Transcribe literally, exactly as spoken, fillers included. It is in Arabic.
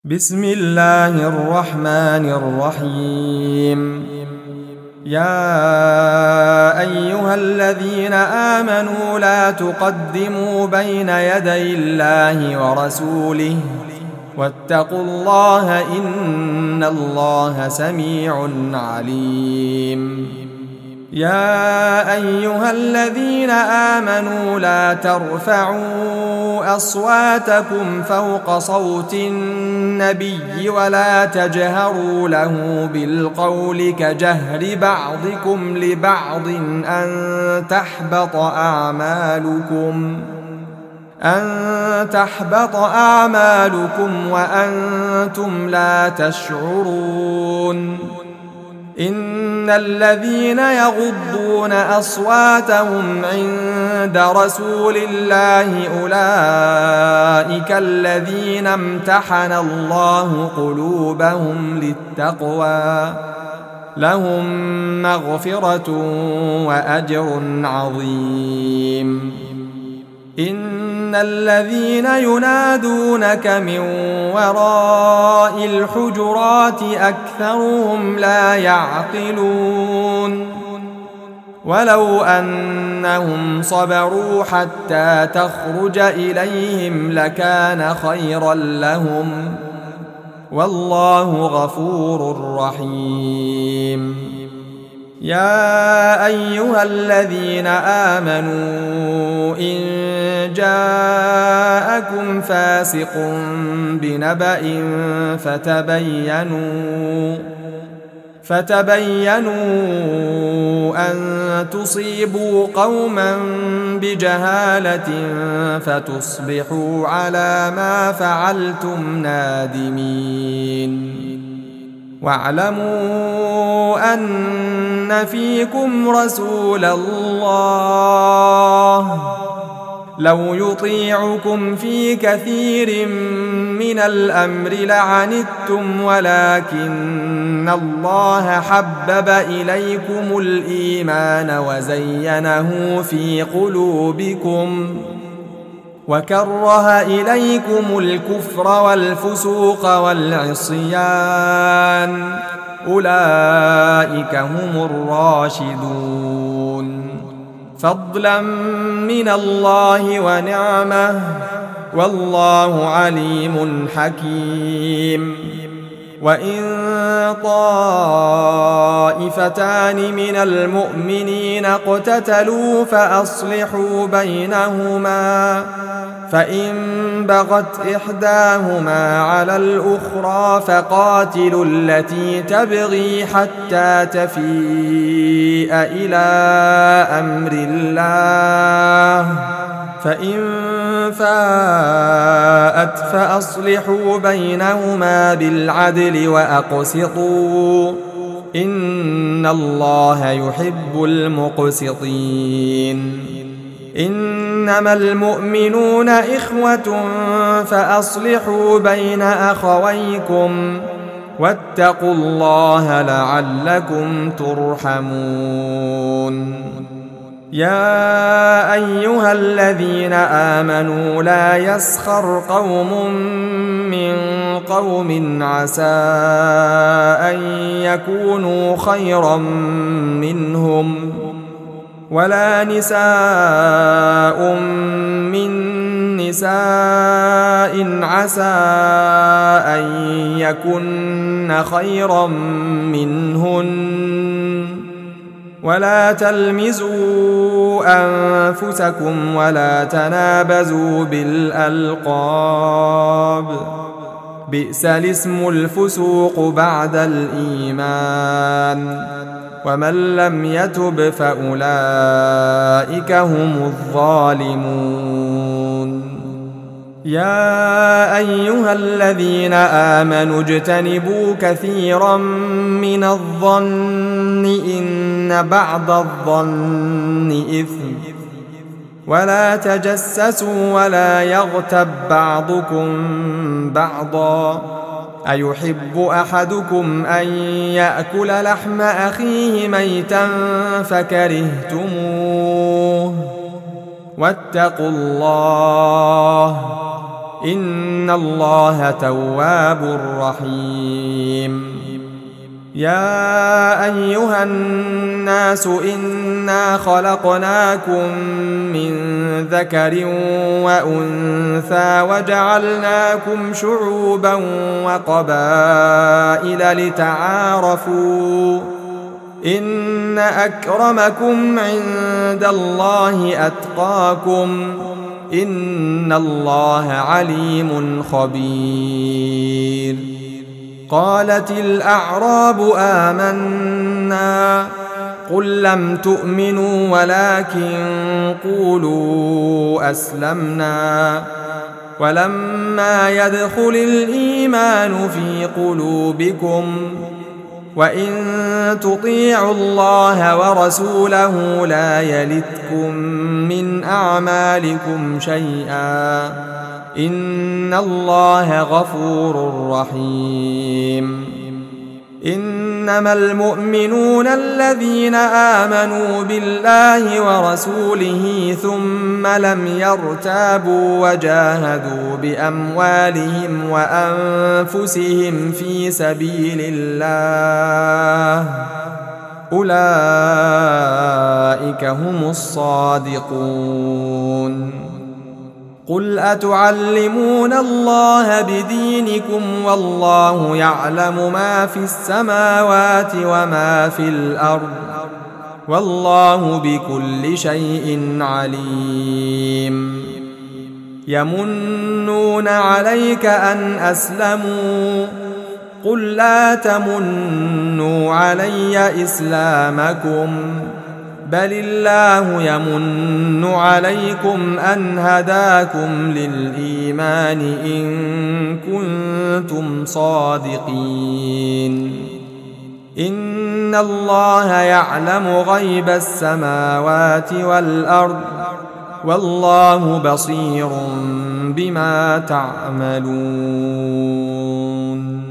بسم الله الرحمن الرحيم. يا أيها الذين آمنوا لا تقدموا بين يدي الله ورسوله واتقوا الله إن الله سميع عليم. يا أيها الذين آمنوا لا ترفعوا أصواتكم فوق صوت النبي ولا تجهروا له بالقول كجهر بعضكم لبعض أن تحبط أعمالكم أن تحبط أعمالكم وأنتم لا تشعرون. إن الذين يغضون أصواتهم عند رسول الله أولئك الذين امتحن الله قلوبهم للتقوى لهم مغفرة وأجر عظيم. إن الذين ينادونك من وراء الحجرات أكثرهم لا يعقلون. ولو أنهم صبروا حتى تخرج إليهم لكان خيرا لهم والله غفور رحيم. يا أيها الذين آمنوا إن جاءكم فاسق بنبأ فتبينوا فتبينوا أن تصيبوا قوما بجهالة فتصبحوا على ما فعلتم نادمين. واعلموا أن فيكم رسول الله لو يطيعكم في كثير من الأمر لعنتم ولكن الله حبب إليكم الإيمان وزينه في قلوبكم وكره إليكم الكفر والفسوق والعصيان أولئك هم الراشدون فضلا من الله ونعمه والله عليم حكيم. وإن طائفتان من المؤمنين اقتتلوا فأصلحوا بينهما فإن بغت إحداهما على الأخرى فقاتلوا التي تبغي حتى تفيء إلى أمر الله فإن فاءت فأصلحوا بينهما بالعدل وأقسطوا إن الله يحب المقسطين. إنما المؤمنون إخوة فأصلحوا بين أخويكم واتقوا الله لعلكم ترحمون. يا أيها الذين آمنوا لا يسخر قوم من قوم عسى أن يكونوا خيرا منهم ولا نساء من نساء عسى أن يكن خيرا منهن ولا تلمزوا أنفسكم ولا تنابزوا بالألقاب بئس الاسم الفسوق بعد الإيمان ومن لم يتب فأولئك هم الظالمون. يا أيها الذين آمنوا اجتنبوا كثيرا من الظن إن بعض الظن إثم ولا تجسسوا ولا يغتب بعضكم بعضا أيحب أحدكم أن يأكل لحم أخيه ميتا فكرهتموه واتقوا الله إن الله تواب رحيم يا أيها الناس إنا خلقناكم من ذكر وأنثى وجعلناكم شعوبا وقبائل لتعارفوا إن أكرمكم عند الله أتقاكم إن الله عليم خبير قالت الأعراب آمنا قل لم تؤمنوا ولكن قولوا أسلمنا ولما يدخل الإيمان في قلوبكم وإن تطيعوا الله ورسوله لا يلتكم من أعمالكم شيئا إن الله غفور رحيم إنما المؤمنون الذين آمنوا بالله ورسوله ثم لم يرتابوا وجاهدوا بأموالهم وأنفسهم في سبيل الله أولئك هم الصادقون قل أتعلمون الله بدينكم والله يعلم ما في السماوات وما في الأرض والله بكل شيء عليم يمنون عليك أن أسلموا قل لا تمنوا علي إسلامكم بل الله يمن عليكم أن هداكم للإيمان إن كنتم صادقين إن الله يعلم غيب السماوات والأرض والله بصير بما تعملون.